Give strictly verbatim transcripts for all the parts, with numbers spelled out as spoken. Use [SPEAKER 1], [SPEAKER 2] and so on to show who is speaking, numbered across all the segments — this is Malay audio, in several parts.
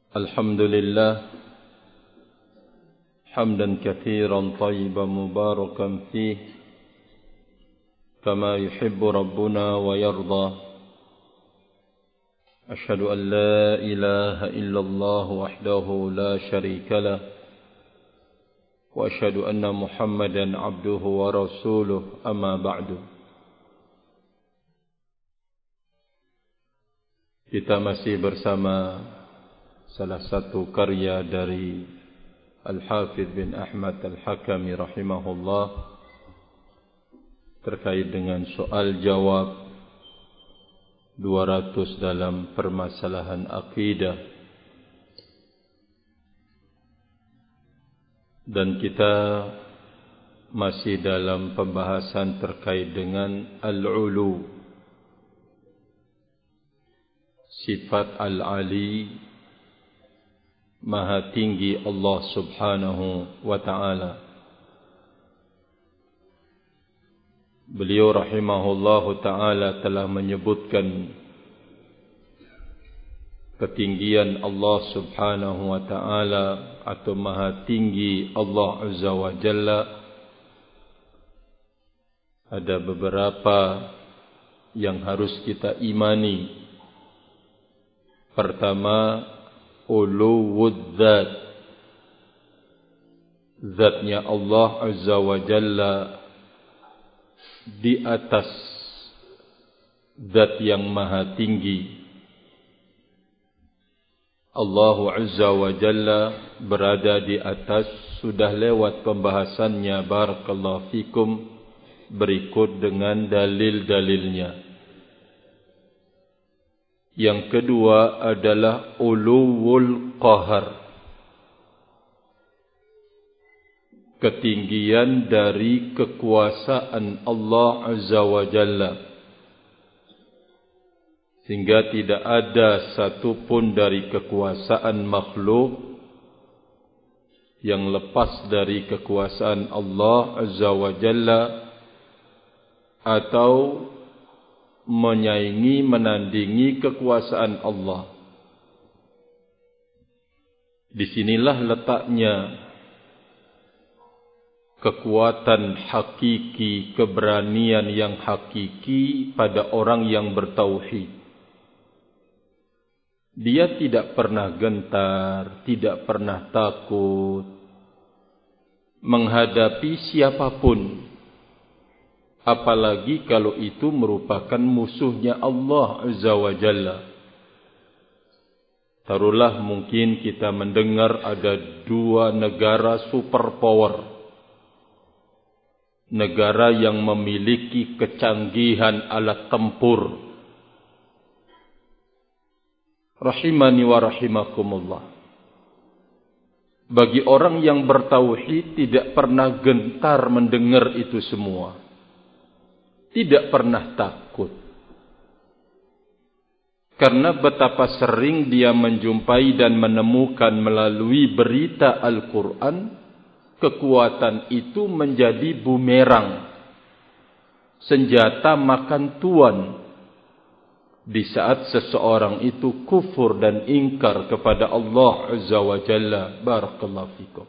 [SPEAKER 1] الحمد لله حمدا كثيرا طيبا مباركا فيه كما يحب ربنا ويرضى. أشهد أن لا إله إلا الله وحده لا شريك له وأشهد أن محمدا عبده ورسوله. أما بعد. Kita masih bersama salah satu karya dari Al-Hafidh bin Ahmad Al-Hakami rahimahullah terkait dengan soal jawab dua ratus dalam permasalahan akidah. Dan kita masih dalam pembahasan terkait dengan Al-Ulu, sifat Al-Ali, Maha tinggi Allah subhanahu wa ta'ala. Beliau rahimahullahu ta'ala telah menyebutkan ketinggian Allah subhanahu wa ta'ala atau maha tinggi Allah azza wa jalla. Ada beberapa yang harus kita imani. Pertama, uluwud zat, zatnya Allah azza wa jalla di atas zat yang maha tinggi. Allah azza wa jalla berada di atas, sudah lewat pembahasannya barakallahu fikum. Berikut dengan dalil-dalilnya. Yang kedua adalah uluwul qahar, ketinggian dari kekuasaan Allah azza wa jalla, sehingga tidak ada satupun dari kekuasaan makhluk yang lepas dari kekuasaan Allah azza wa jalla atau menyaingi, menandingi kekuasaan Allah. Disinilah letaknya kekuatan hakiki, keberanian yang hakiki pada orang yang bertauhid. Dia tidak pernah gentar, tidak pernah takut menghadapi siapapun, apalagi kalau itu merupakan musuhnya Allah azza wa jalla. Taruhlah mungkin kita mendengar ada dua negara superpower, negara yang memiliki kecanggihan alat tempur. Rahimani wa rahimakumullah. Bagi orang yang bertauhid tidak pernah gentar mendengar itu semua. Tidak pernah takut. Karena betapa sering dia menjumpai dan menemukan melalui berita Al-Quran, kekuatan itu menjadi bumerang, senjata makan tuan, di saat seseorang itu kufur dan ingkar kepada Allah azza wa jalla. Barakallahu fikum.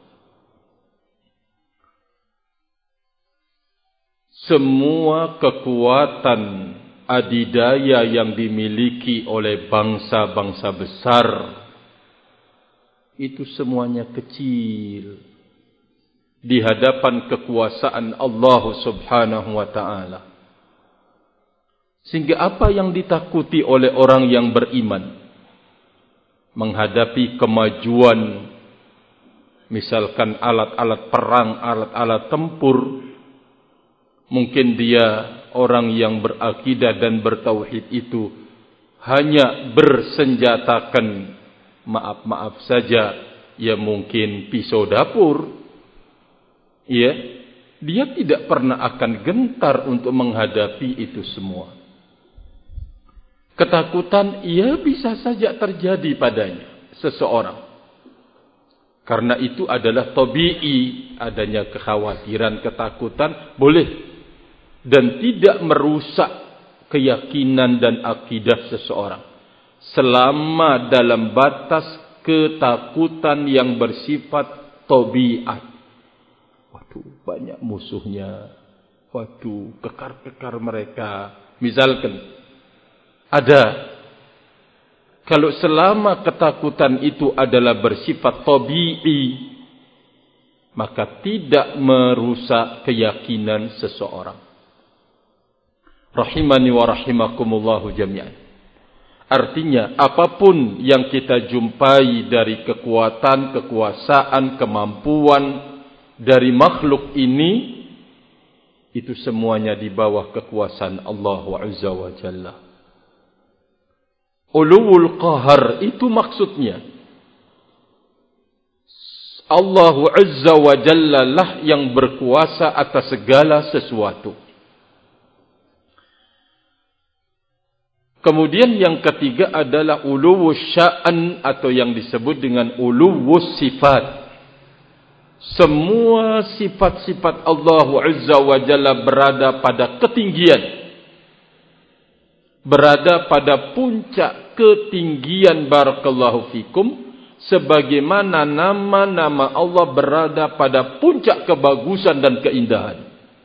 [SPEAKER 1] Semua kekuatan adidaya yang dimiliki oleh bangsa-bangsa besar itu semuanya kecil di hadapan kekuasaan Allah subhanahu wa ta'ala. Sehingga apa yang ditakuti oleh orang yang beriman menghadapi kemajuan, misalkan alat-alat perang, alat-alat tempur, mungkin dia orang yang berakidah dan bertauhid itu hanya bersenjatakan, maaf-maaf saja, ya mungkin pisau dapur. Ya, dia tidak pernah akan gentar untuk menghadapi itu semua. Ketakutan ia bisa saja terjadi padanya seseorang. Karena itu adalah tabi'i, adanya kekhawatiran, ketakutan boleh, dan tidak merusak keyakinan dan akidah seseorang selama dalam batas ketakutan yang bersifat tabiat. Waduh, banyak musuhnya. Waduh, kekar-kekar mereka. Misalkan, ada. Kalau selama ketakutan itu adalah bersifat tabi'i, maka tidak merusak keyakinan seseorang. Rahimani wa rahimakumullahu jami'an. Artinya, apapun yang kita jumpai dari kekuatan, kekuasaan, kemampuan dari makhluk ini, itu semuanya di bawah kekuasaan Allah Azza wa Jalla. Uluwul qahar itu maksudnya Allah Azza wa Jalla lah yang berkuasa atas segala sesuatu. Kemudian yang ketiga adalah uluwus sya'an atau yang disebut dengan uluwus sifat. Semua sifat-sifat Allah Azza wa Jalla berada pada ketinggian, berada pada puncak ketinggian, barakallahu fikum, sebagaimana nama-nama Allah berada pada puncak kebagusan dan keindahan.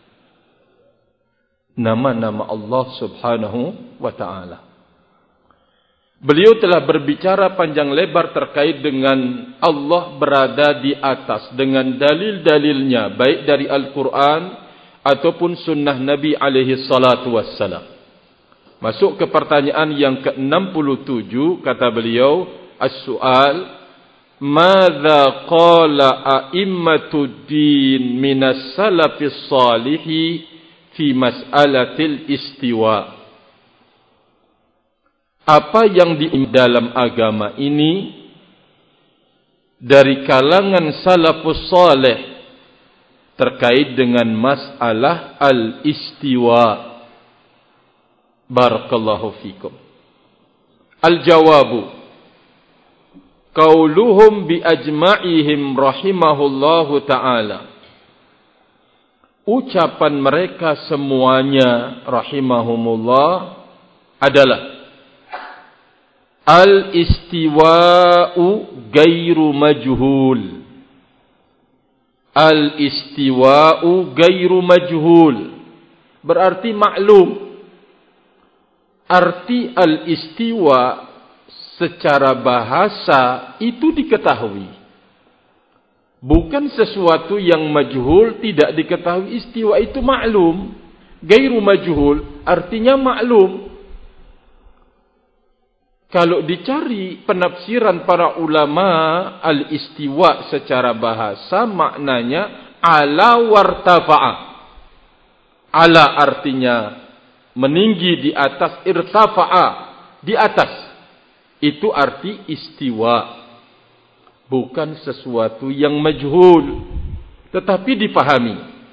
[SPEAKER 1] Nama-nama Allah Subhanahu wa ta'ala. Beliau telah berbicara panjang lebar terkait dengan Allah berada di atas dengan dalil-dalilnya, baik dari Al-Quran ataupun sunnah Nabi alaihi salatu wassalam. Masuk ke pertanyaan yang ke enam puluh tujuh, kata beliau, as-su'al, madza qala a'immatud din minas salafis salihi fi mas'alatil istiwa. Apa yang di dalam agama ini dari kalangan salafus salih terkait dengan masalah al-istiwa. Barakallahu fikum. Al-jawabu qauluhum bi ajma'ihim rahimahullahu ta'ala. Ucapan mereka semuanya rahimahumullah adalah al-istiwa'u gairu majhul. Al-istiwa'u gairu majhul berarti maklum. Arti al-istiwa secara bahasa itu diketahui. Bukan sesuatu yang majhul tidak diketahui. Istiwa itu maklum. Gairu majhul artinya maklum. Kalau dicari penafsiran para ulama, al-istiwa secara bahasa maknanya ala wartafa'a. Ala artinya meninggi di atas, irtafa'a di atas. Itu arti istiwa. Bukan sesuatu yang majhul, tetapi difahami.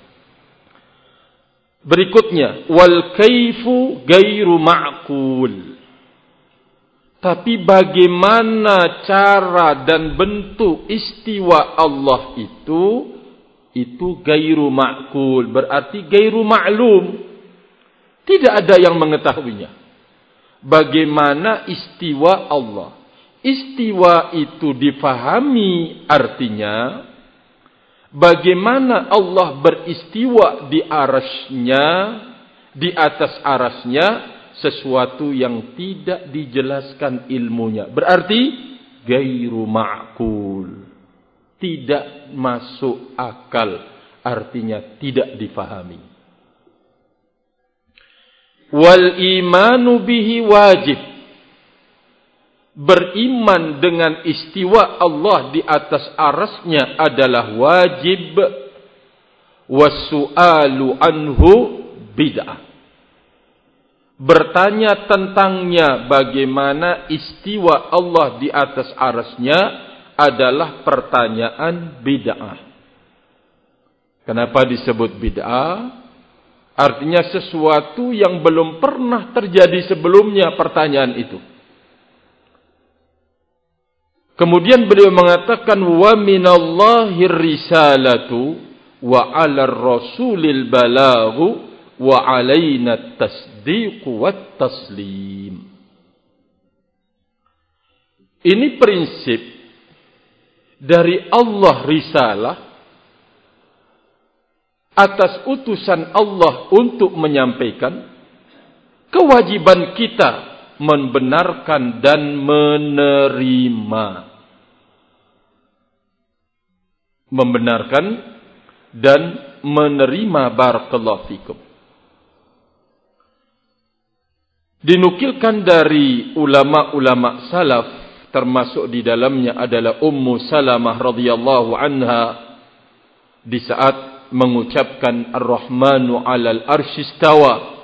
[SPEAKER 1] Berikutnya, wal kaifu gairu ma'qul. Tapi bagaimana cara dan bentuk istiwa Allah itu, itu gairu ma'qul, berarti gairu ma'lum. Tidak ada yang mengetahuinya. Bagaimana istiwa Allah? Istiwa itu difahami artinya, bagaimana Allah beristiwa di arasnya, di atas arasnya, sesuatu yang tidak dijelaskan ilmunya. Berarti gairu ma'qul. Tidak masuk akal. Artinya tidak difahami. Wal imanu bihi wajib. Beriman dengan istiwa Allah di atas arasnya adalah wajib. Wasu'alu anhu bid'ah. Bertanya tentangnya bagaimana istiwa Allah di atas arasnya adalah pertanyaan bid'ah. Kenapa disebut bid'ah? Artinya sesuatu yang belum pernah terjadi sebelumnya pertanyaan itu. Kemudian beliau mengatakan wa minallahir risalatu wa 'alar rasulil balaghu wa 'alaina tasdiq wat taslim. Ini prinsip dari Allah risalah, atas utusan Allah untuk menyampaikan, kewajiban kita membenarkan dan menerima. Membenarkan dan menerima. Barakallahu fikum. Dinukilkan dari ulama-ulama salaf, termasuk di dalamnya adalah Ummu Salamah radhiyallahu anha, di saat mengucapkan Ar-Rahmanu 'alal arsy istawa,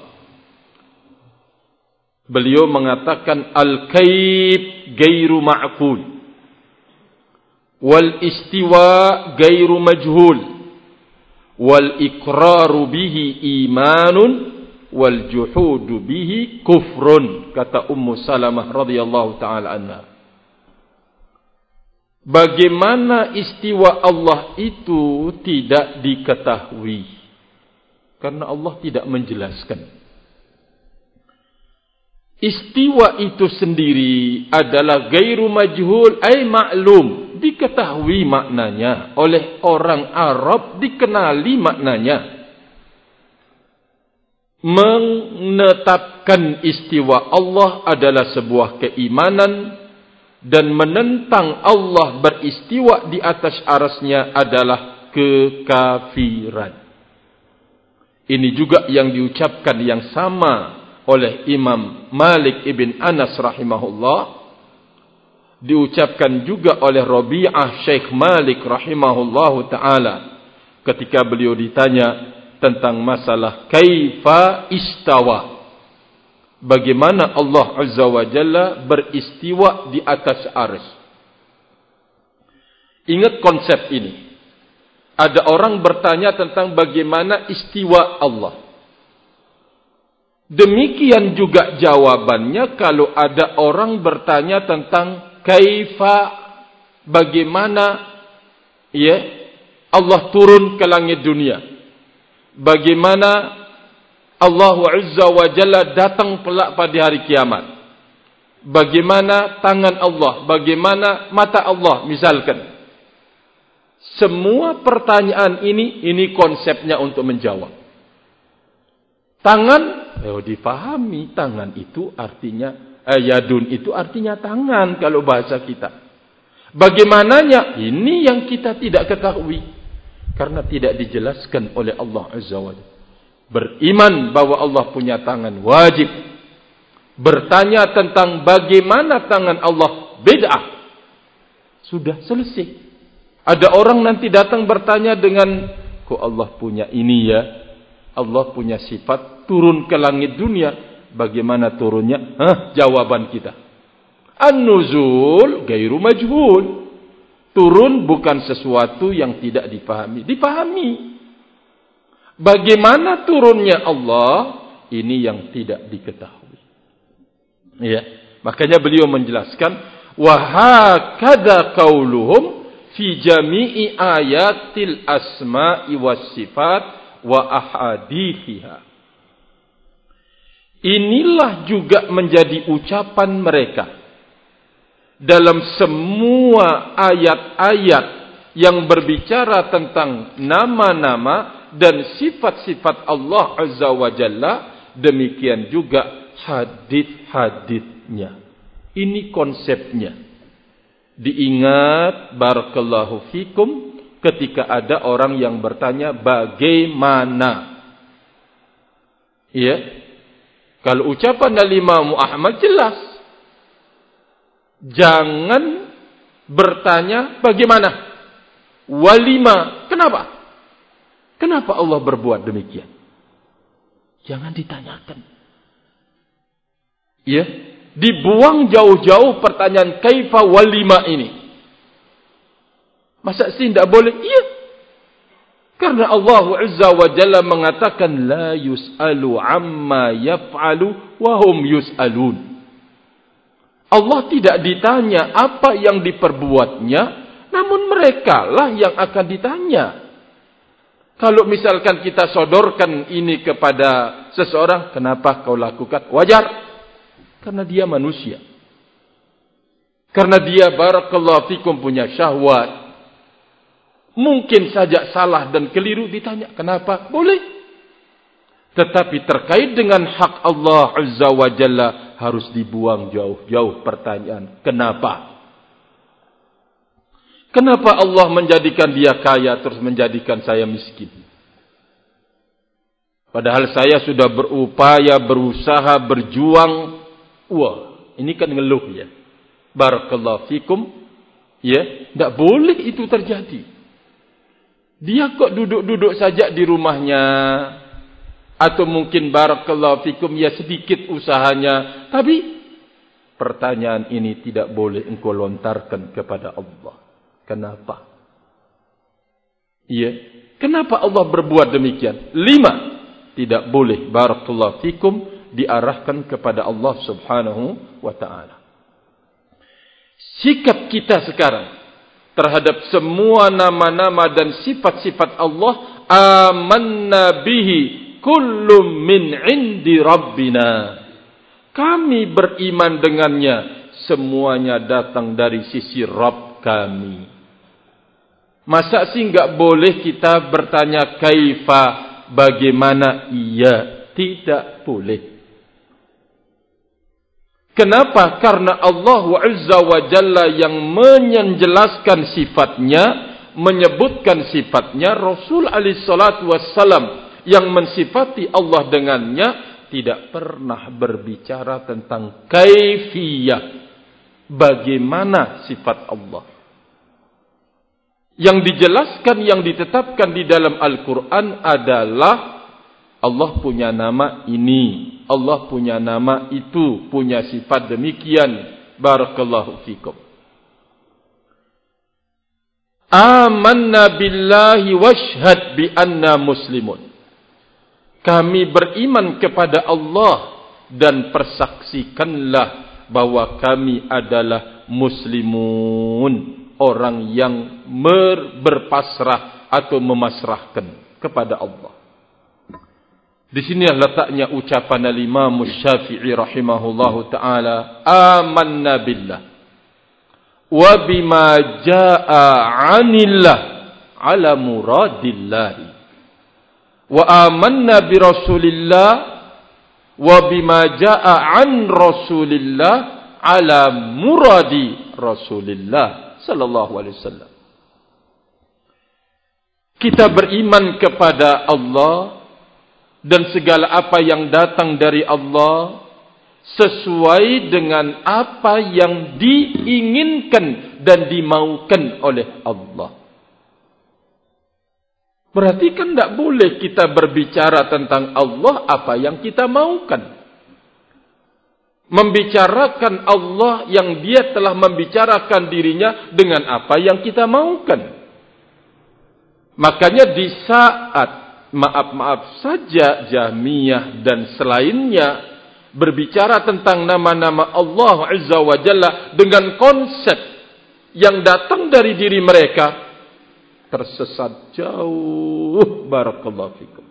[SPEAKER 1] beliau mengatakan al-kayf ghairu ma'qul wal istiwa ghairu majhul wal iqraru bihi imanun wal juhudu bihi kufrun, kata Ummu Salamah radhiyallahu taala anha. Bagaimana istiwa Allah itu tidak diketahui, karena Allah tidak menjelaskan. Istiwa itu sendiri adalah ghairu majhul, ay ma'lum, diketahui maknanya oleh orang Arab, dikenali maknanya. Menetapkan istiwa Allah adalah sebuah keimanan, dan menentang Allah beristiwa di atas arasnya adalah kekafiran. Ini juga yang diucapkan yang sama oleh Imam Malik ibn Anas rahimahullah, diucapkan juga oleh Rabi'ah Syekh Malik rahimahullahu ta'ala ketika beliau ditanya tentang masalah kaifa istawa, bagaimana Allah Azza wa Jalla beristiwa di atas arsy. Ingat konsep ini. Ada orang bertanya tentang bagaimana istiwa Allah. Demikian juga jawabannya kalau ada orang bertanya tentang kaifa, bagaimana ya Allah turun ke langit dunia. Bagaimana Allah Azza wa Jalla datang pelak pada hari kiamat. Bagaimana tangan Allah, bagaimana mata Allah misalkan. Semua pertanyaan ini, ini konsepnya untuk menjawab. Tangan, oh dipahami, tangan itu artinya, eh, yadun itu artinya tangan kalau bahasa kita. Bagaimananya, ini yang kita tidak ketahui. Karena tidak dijelaskan oleh Allah Azza wa Jalla. Beriman bahwa Allah punya tangan wajib. Bertanya tentang bagaimana tangan Allah bid'ah. Sudah selesai. Ada orang nanti datang bertanya dengan, kok Allah punya ini ya? Allah punya sifat turun ke langit dunia. Bagaimana turunnya? Hah, jawaban kita. An-nuzul ghairu majhul. Turun bukan sesuatu yang tidak dipahami. Dipahami. Bagaimana turunnya Allah, ini yang tidak diketahui. Ya, makanya beliau menjelaskan, wa hakadha qauluhum fi jami'i ayatil asma'i was sifat wa ahadithiha. Inilah juga menjadi ucapan mereka dalam semua ayat-ayat yang berbicara tentang nama-nama dan sifat-sifat Allah Azza wa Jalla, demikian juga hadits-haditsnya. Ini konsepnya. Diingat barakallahu fikum ketika ada orang yang bertanya bagaimana. Ya. Kalau ucapan dari Imam Ahmad jelas. Jangan bertanya bagaimana. Walima. Kenapa? Kenapa Allah berbuat demikian? Jangan ditanyakan. Ya, dibuang jauh-jauh pertanyaan kaifa walima ini. Masa sih tidak boleh? Iya. Karena Allah Azza wa Jalla mengatakan la yus'alu amma yaf'alu wa hum yus'alun. Allah tidak ditanya apa yang diperbuatnya, namun merekalah yang akan ditanya. Kalau misalkan kita sodorkan ini kepada seseorang, kenapa kau lakukan? Wajar. Karena dia manusia. Karena dia barakallahu fikum punya syahwat. Mungkin saja salah dan keliru, ditanya kenapa? Boleh. Tetapi terkait dengan hak Allah Azza wa Jalla harus dibuang jauh-jauh pertanyaan. Kenapa? Kenapa Allah menjadikan dia kaya terus menjadikan saya miskin? Padahal saya sudah berupaya, berusaha, berjuang. Wah, ini kan ngeluh ya. Barakallahu fikum. Ya, tidak boleh itu terjadi. Dia kok duduk-duduk saja di rumahnya. Atau mungkin barakallahu fikum ya sedikit usahanya. Tapi pertanyaan ini tidak boleh engkau lontarkan kepada Allah. Kenapa? Iya. Kenapa Allah berbuat demikian? Lima. Tidak boleh barakallahu fikum diarahkan kepada Allah subhanahu wa ta'ala. Sikap kita sekarang terhadap semua nama-nama dan sifat-sifat Allah, amanna bihi kullum min indi rabbina. Kami beriman dengannya, semuanya datang dari sisi Rabb kami. Masa sih enggak boleh kita bertanya kaifa, bagaimana? Iya, tidak boleh. Kenapa? Karena Allah Azza wa Jalla yang menjelaskan sifatnya, menyebutkan sifatnya, Rasul alaihi salatu wassalam yang mensifati Allah dengannya tidak pernah berbicara tentang kaifiyah, bagaimana sifat Allah. Yang dijelaskan, yang ditetapkan di dalam Al-Quran adalah Allah punya nama ini, Allah punya nama itu, punya sifat demikian. Barakallahu fikum. Amanna billahi washhad bi anna muslimun. Kami beriman kepada Allah dan persaksikanlah bahwa kami adalah muslimun, orang yang berpasrah atau memasrahkan kepada Allah. Di sini letaknya ucapan al-Imam Syafi'i rahimahullahu taala, amanna billah wa bima jaa 'anillah ala muradillah wa amanna bi rasulillah wa bima jaa 'an rasulillah ala muradi rasulillah sallallahu alaihi wasallam. Kita beriman kepada Allah dan segala apa yang datang dari Allah sesuai dengan apa yang diinginkan dan dimaukan oleh Allah. Berarti kan tidak boleh kita berbicara tentang Allah apa yang kita maukan. Membicarakan Allah yang dia telah membicarakan dirinya dengan apa yang kita maukan. Makanya di saat maaf-maaf saja Jahmiyah dan selainnya berbicara tentang nama-nama Allah Azza wa Jalla dengan konsep yang datang dari diri mereka, tersesat jauh. Barakallahu fikum.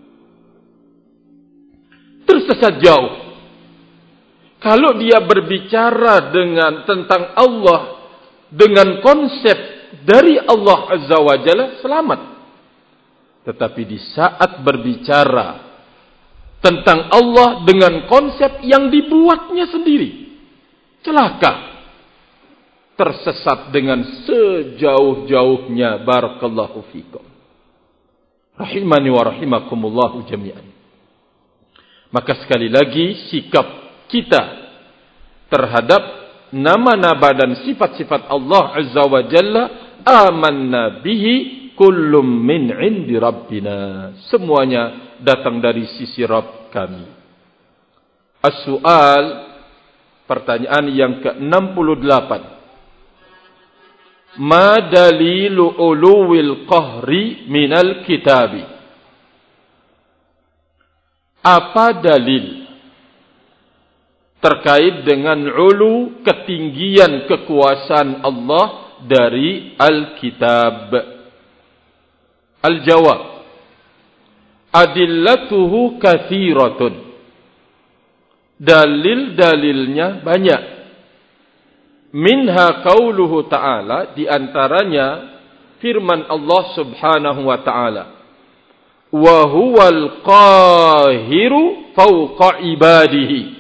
[SPEAKER 1] Tersesat jauh. Kalau dia berbicara dengan tentang Allah dengan konsep dari Allah Azza wa Jalla, selamat. Tetapi di saat berbicara tentang Allah dengan konsep yang dibuatnya sendiri, celaka. Tersesat dengan sejauh-jauhnya. Barakallahu fikum. Rahimani wa rahimakumullahu jami'an. Maka sekali lagi sikap kita terhadap nama-nama dan sifat-sifat Allah Azza wa Jalla, amanna bihi kullum min indi rabbina. Semuanya datang dari sisi Rabb kami. As-su'al, pertanyaan yang ke enam puluh delapan. Ma dalilu uluwil qahri minal kitabi? Apa dalil terkait dengan ulu, ketinggian kekuasaan Allah dari Al-Kitab? Al-jawab, adillatuhu kathiratun. Dalil-dalilnya banyak. Minha qauluhu ta'ala, di antaranya firman Allah Subhanahu wa taala, wa huwal qahiru fawqa ibadihi.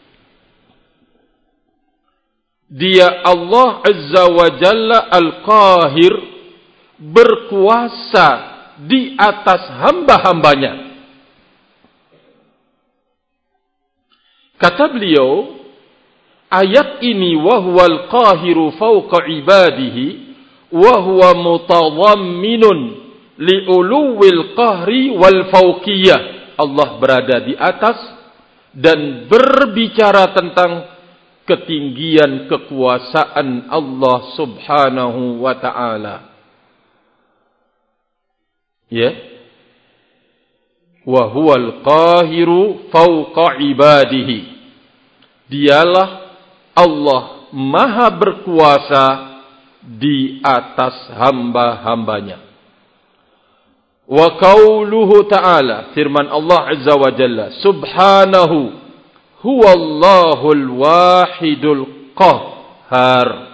[SPEAKER 1] Dia Allah Azza wa Jalla Al-Qahir, berkuasa di atas hamba-hambanya. Kata beliau, ayat ini wa huwal qahiru fawqa ibadihi wa huwa mutadhamminun li'uluwil qahri wal fawqiyah. Allah berada di atas dan berbicara tentang ketinggian kekuasaan Allah Subhanahu wa ta'ala. Ya. Wa huwal qahiru fawqa ibadihi. Dialah Allah Maha berkuasa di atas hamba-hambanya. Wa qauluhu ta'ala, firman Allah Azza wa Jalla, subhanahu huwallahul wahidul qahhar.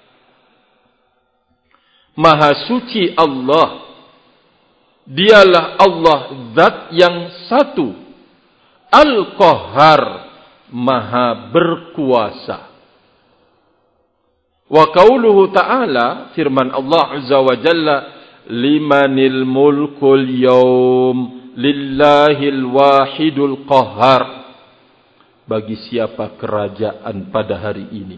[SPEAKER 1] Maha suci Allah, dialah Allah zat yang satu, al-qahhar, maha berkuasa. Wa qauluhu ta'ala, firman Allah Azza wa Jalla, limanil mulkul yawm lillahil wahidul qahhar. Bagi siapa kerajaan pada hari ini?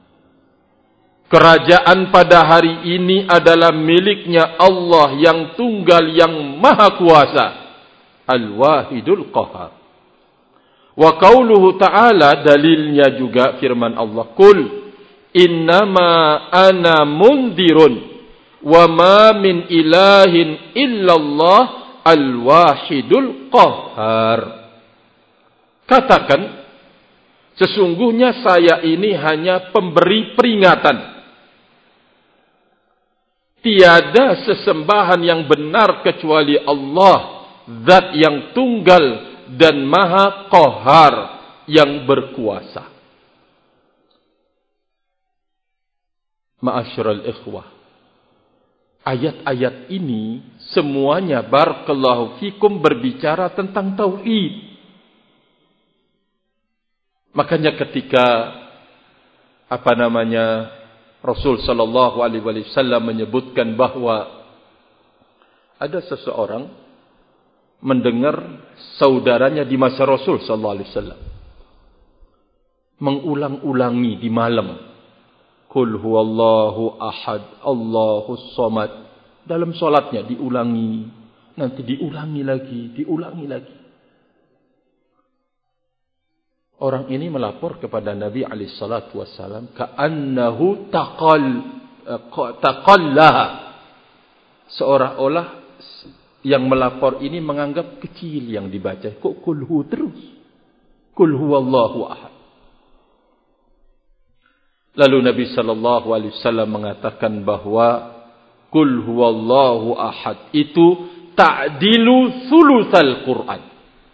[SPEAKER 1] Kerajaan pada hari ini adalah miliknya Allah yang tunggal, yang maha kuasa, Al-Wahidul Qahhar. Wa qauluhu ta'ala, dalilnya juga firman Allah, Qul innama ana mundirun wa ma min ilahin illallah Al-Wahidul Qahhar. Katakan, sesungguhnya saya ini hanya pemberi peringatan. Tiada sesembahan yang benar kecuali Allah, zat yang tunggal dan maha qahar, yang berkuasa. Ma'asyiral ikhwah, ayat-ayat ini semuanya barakallahu fikum berbicara tentang tauhid. Makanya ketika apa namanya Rasul sallallahu alaihi wasallam menyebutkan bahwa ada seseorang mendengar saudaranya di masa Rasul sallallahu alaihi wasallam mengulang-ulangi di malam, Qul huwallahu ahad, Allahus samad. Dalam salatnya diulangi, nanti diulangi lagi, diulangi lagi. Orang ini melapor kepada Nabi alaihi salatu wasallam, ka'annahu taqal taqallaha. Seolah-olah yang melapor ini menganggap kecil yang dibaca. Kok kulhu terus? Qul huwallahu ahad. Lalu Nabi sallallahu alaihi wasallam mengatakan bahwa Qul huwallahu ahad itu ta'dilu thulutsal Qur'an.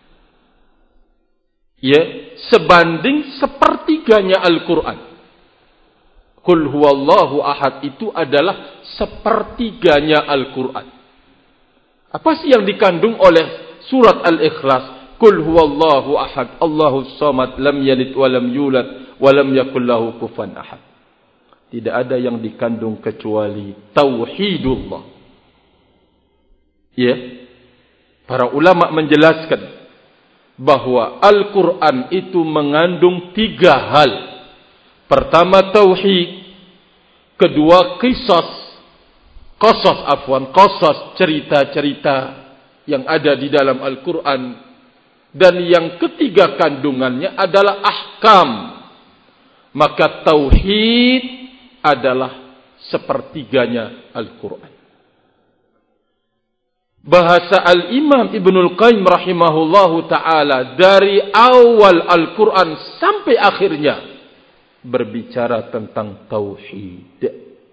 [SPEAKER 1] Ya, sebanding sepertiganya Al-Quran. Qul huwallahu ahad itu adalah sepertiganya Al-Quran. Apa sih yang dikandung oleh surat Al-Ikhlas? Qul huwallahu ahad, Allahus samad, lam yalid wa lam yulad wa lam yakul lahu kufuwan ahad. Tidak ada yang dikandung kecuali tauhidullah. Ya. Para ulama menjelaskan bahwa Al-Quran itu mengandung tiga hal. Pertama tauhid, kedua qisas, qasas afwan, qasas, cerita-cerita yang ada di dalam Al-Quran, dan yang ketiga kandungannya adalah ahkam. Maka tauhid adalah sepertiganya Al-Quran. Bahasa Al-Imam Ibnul Qayyim rahimahullahu ta'ala dari awal Al-Quran sampai akhirnya berbicara tentang tauhid.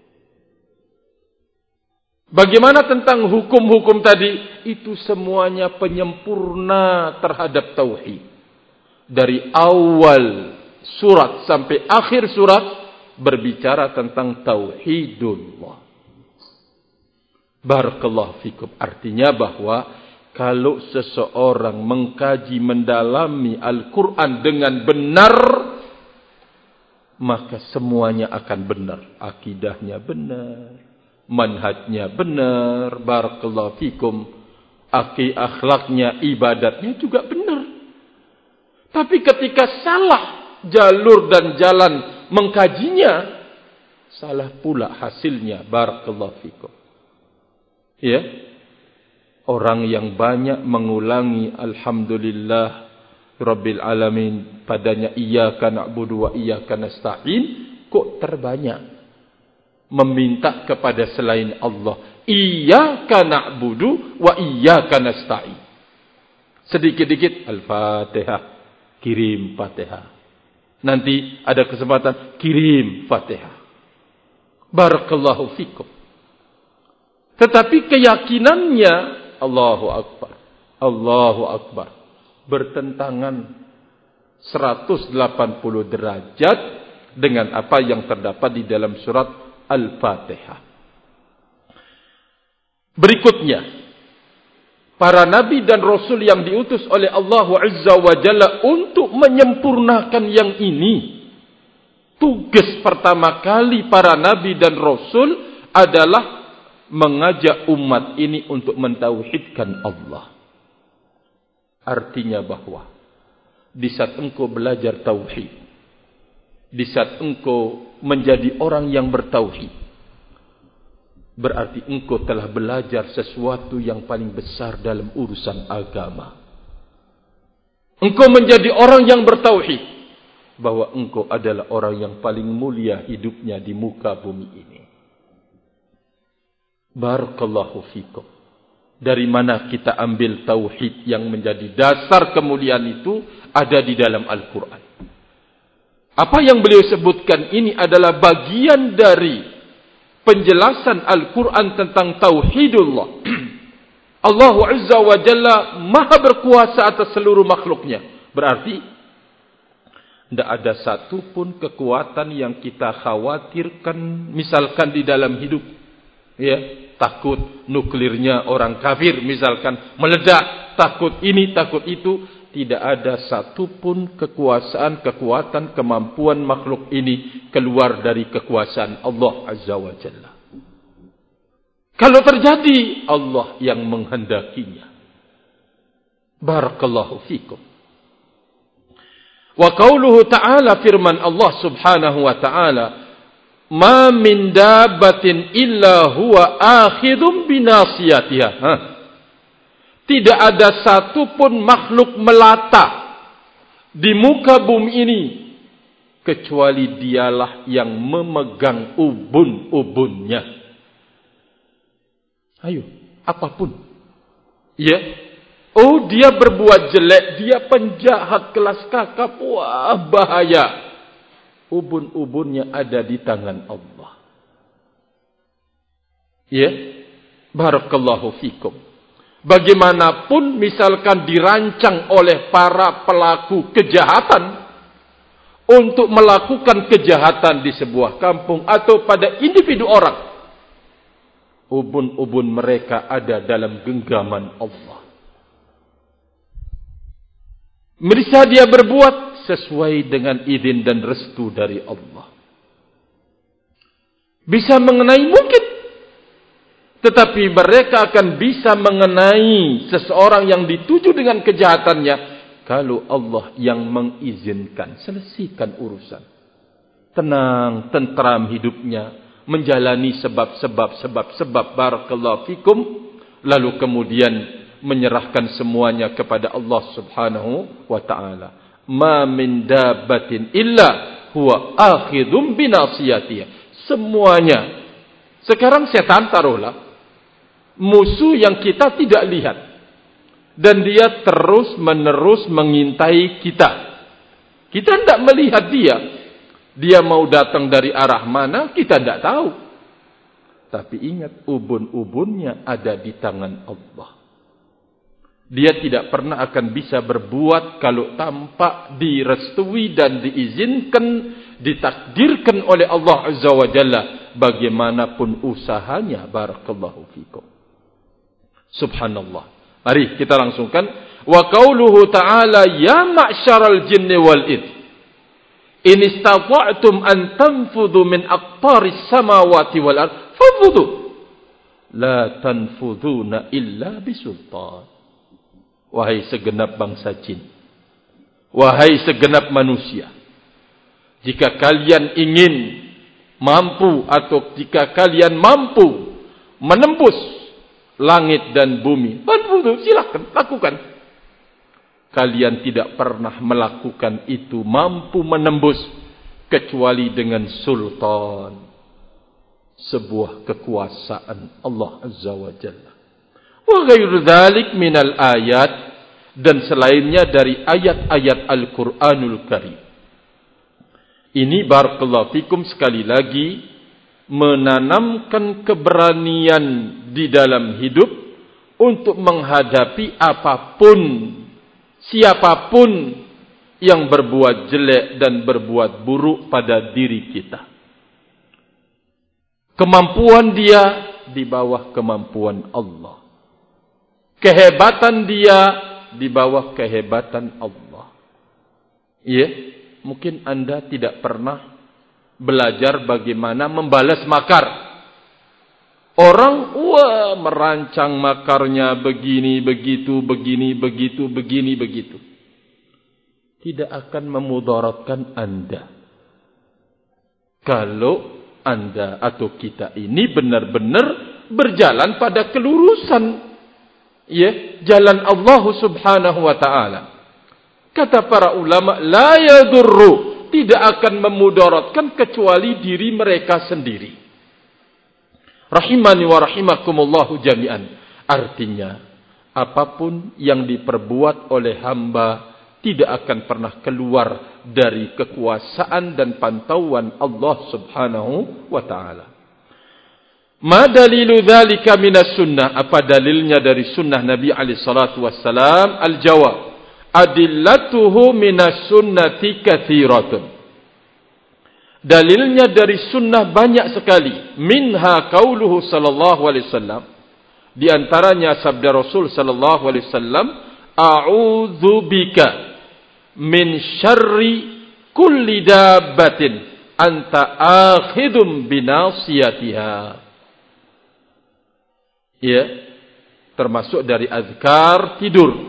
[SPEAKER 1] Bagaimana tentang hukum-hukum tadi? Itu semuanya penyempurna terhadap tauhid. Dari awal surat sampai akhir surat berbicara tentang tauhidullah. Barakallahu fikum. Artinya bahwa kalau seseorang mengkaji mendalami Al-Quran dengan benar, maka semuanya akan benar. Akidahnya benar, manhajnya benar, barakallahu fikum, akhi akhlaknya, ibadatnya juga benar. Tapi ketika salah jalur dan jalan mengkajinya, salah pula hasilnya, barakallahu fikum. Ya, orang yang banyak mengulangi alhamdulillah Rabbil alamin padanya iyyaka na'budu wa iyyaka nasta'in, kok terbanyak meminta kepada selain Allah. Iyyaka na'budu wa iyyaka nasta'in. Sedikit-dikit Al-Fatihah, kirim Fatihah. Nanti ada kesempatan kirim Fatihah. Barakallahu fikum. Tetapi keyakinannya Allahu Akbar, Allahu Akbar, bertentangan seratus delapan puluh derajat dengan apa yang terdapat di dalam surat Al-Fatihah. Berikutnya, para nabi dan rasul yang diutus oleh Allah Azza wa Jalla untuk menyempurnakan yang ini. Tugas pertama kali para nabi dan rasul adalah mengajak umat ini untuk mentauhidkan Allah. Artinya bahwa di saat engkau belajar tauhid, di saat engkau menjadi orang yang bertauhid, berarti engkau telah belajar sesuatu yang paling besar dalam urusan agama. Engkau menjadi orang yang bertauhid, bahwa engkau adalah orang yang paling mulia hidupnya di muka bumi ini. Barakallahu fikum. Dari mana kita ambil tauhid yang menjadi dasar kemuliaan itu? Ada di dalam Al-Quran. Apa yang beliau sebutkan ini adalah bagian dari penjelasan Al-Quran tentang tauhidullah. Allah Azza wa Jalla maha berkuasa atas seluruh makhluknya. Berarti tidak ada satu pun kekuatan yang kita khawatirkan, misalkan di dalam hidup, ya, takut nuklirnya orang kafir misalkan meledak, takut ini, takut itu. Tidak ada satu pun kekuasaan, kekuatan, kemampuan makhluk ini keluar dari kekuasaan Allah Azza wa Jalla. Kalau terjadi, Allah yang menghendakinya. Barakallahu fikum. Wa qauluhu ta'ala, firman Allah subhanahu wa ta'ala, ma min dabbatin illa huwa akhidhum binasiyatiha. Ha. Tidak ada satu pun makhluk melata di muka bumi ini kecuali dialah yang memegang ubun-ubunnya. Ayo, apapun. Ya. Oh, dia berbuat jelek, dia penjahat kelas kakap, wah bahaya. Ubun-ubunnya ada di tangan Allah. Ya, barakallahu fikum. Bagaimanapun misalkan dirancang oleh para pelaku kejahatan untuk melakukan kejahatan di sebuah kampung atau pada individu orang, ubun-ubun mereka ada dalam genggaman Allah. Bisa dia berbuat sesuai dengan izin dan restu dari Allah. Bisa mengenai mungkin, tetapi mereka akan bisa mengenai seseorang yang dituju dengan kejahatannya kalau Allah yang mengizinkan. Selesaikan urusan. Tenang, tentram hidupnya, menjalani sebab-sebab sebab-sebab, barakallahu fikum, lalu kemudian menyerahkan semuanya kepada Allah Subhanahu wa taala. Ma min dabbatin illa huwa akhidhum binasiyatiha. Semuanya. Sekarang setan taruhlah musuh yang kita tidak lihat, dan dia terus menerus mengintai kita. Kita tidak melihat dia. Dia mau datang dari arah mana kita tidak tahu. Tapi ingat, ubun-ubunnya ada di tangan Allah. Dia tidak pernah akan bisa berbuat kalau tanpa direstui dan diizinkan, ditakdirkan oleh Allah Azza wa Jalla, bagaimanapun usahanya. Barakallahu fikum. Subhanallah. Mari kita langsungkan. Wa qauluhu ta'ala ya ma'syaral jinni wal ins in istata'tum an tanfudhu min aqtaris samawati wal ard fanfudhu la tanfudhuna illa bisultan. Wahai segenap bangsa jin, wahai segenap manusia, jika kalian ingin mampu atau jika kalian mampu menembus langit dan bumi, fanfudhu, silakan lakukan. Kalian tidak pernah melakukan itu, mampu menembus, kecuali dengan sultan, sebuah kekuasaan Allah Azza wa Jalla. Wa ghairu dzalik minal ayat, dan selainnya dari ayat-ayat Al-Qur'anul Karim. Ini barakallahu fikum sekali lagi menanamkan keberanian di dalam hidup untuk menghadapi apapun, siapapun yang berbuat jelek dan berbuat buruk pada diri kita. Kemampuan dia di bawah kemampuan Allah. Kehebatan dia di bawah kehebatan Allah. Ya, mungkin Anda tidak pernah belajar bagaimana membalas makar. Orang wah merancang makarnya begini, begitu, begini, begitu, begini, begitu. Tidak akan memudaratkan Anda. Kalau Anda atau kita ini benar-benar berjalan pada kelurusan, ya, jalan Allah Subhanahu wa taala. Kata para ulama, la yadurru, tidak akan memudaratkan kecuali diri mereka sendiri. Rahimani wa rahimakumullahu jami'an. Artinya, apapun yang diperbuat oleh hamba tidak akan pernah keluar dari kekuasaan dan pantauan Allah Subhanahu wa taala. Ma dalilu dzalika minas sunnah? Apa dalilnya dari sunnah Nabi alaihi salatu wassalam? Al-jawab, adillatuhu minas sunnati katsiratun. Dalilnya dari sunnah banyak sekali. Minha qauluhu sallallahu alaihi wasallam, di antaranya sabda Rasul sallallahu alaihi wasallam, a'udzu bika min syarri kulli dabbatin anta akhidum binasiyatiha. Ya, termasuk dari azkar tidur.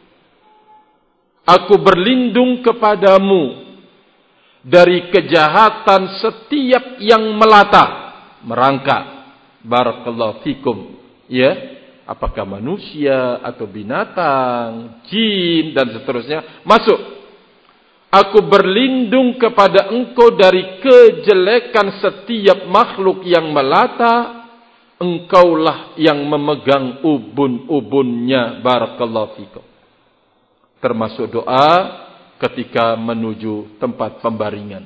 [SPEAKER 1] Aku berlindung kepadamu dari kejahatan setiap yang melata, merangkak. Barakallahu fikum. Ya, apakah manusia atau binatang, jin dan seterusnya masuk. Aku berlindung kepada engkau dari kejelekan setiap makhluk yang melata. Engkaulah yang memegang ubun-ubunnya. Barakallahu fikum. Termasuk doa ketika menuju tempat pembaringan.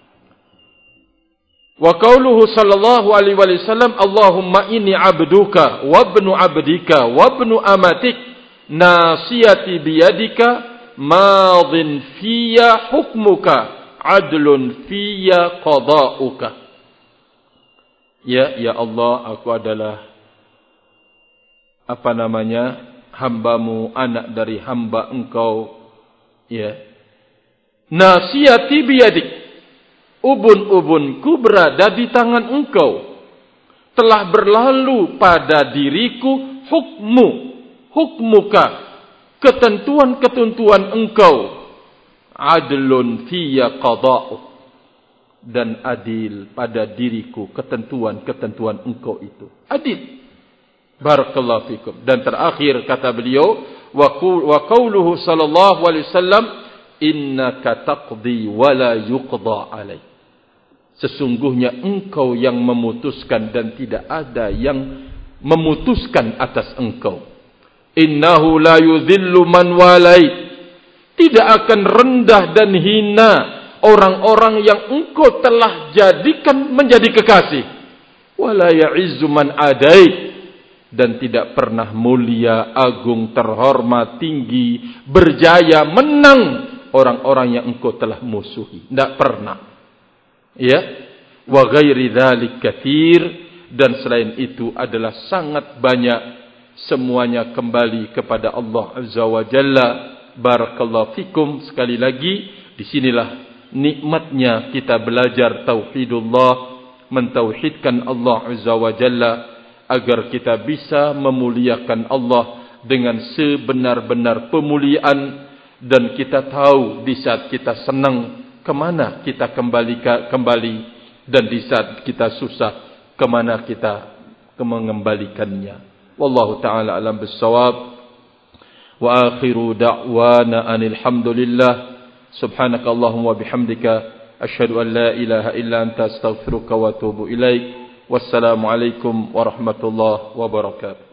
[SPEAKER 1] Wa qauluhu sallallahu alaihi wasallam, Allahumma inni abduka wa ibnu abdika wa ibnu amatik nasiyati biyadika madhin fiyya hukmuka adlun fiyya qada'uka. Ya, ya Allah, aku adalah apa namanya, hambamu, anak dari hamba engkau. Ya, nasiyati biyadik, ubun-ubunku berada di tangan engkau. Telah berlalu pada diriku hukmu, hukmuka, ketentuan-ketentuan engkau. Adlun fiyya qada'uk, dan adil pada diriku ketentuan-ketentuan engkau itu. Adil. Barakallahu fikum. Dan terakhir kata beliau, wa qauluhu sallallahu alaihi wasallam, innaka taqdi wa la yuqda alaik. Sesungguhnya engkau yang memutuskan dan tidak ada yang memutuskan atas engkau. Innahu la yudhillu man walait. Tidak akan rendah dan hina orang-orang yang engkau telah jadikan menjadi kekasih. Wala ya'izzu man adait. Dan tidak pernah mulia, agung, terhormat, tinggi, berjaya, menang orang-orang yang engkau telah musuhi. Tidak pernah. Ya. Wa ghairi dzalik katsir, dan selain itu adalah sangat banyak, semuanya kembali kepada Allah Azza wa Jalla. Barakallahu fikum. Sekali lagi, disinilah nikmatnya kita belajar tauhidullah, mentauhidkan Allah Azza wa Jalla, agar kita bisa memuliakan Allah dengan sebenar-benar pemuliaan. Dan kita tahu di saat kita senang, kemana kita kembali kembali, dan di saat kita susah, kemana kita mengembalikannya. Wallahu ta'ala alam bissawab. Wa akhiru da'wana anil hamdulillah. Subhanakallahumma wa bihamdika asyhadu an la ilaha illa anta astaghfiruka wa atubu ilaik. Wassalamu alaikum warahmatullahi wabarakatuh.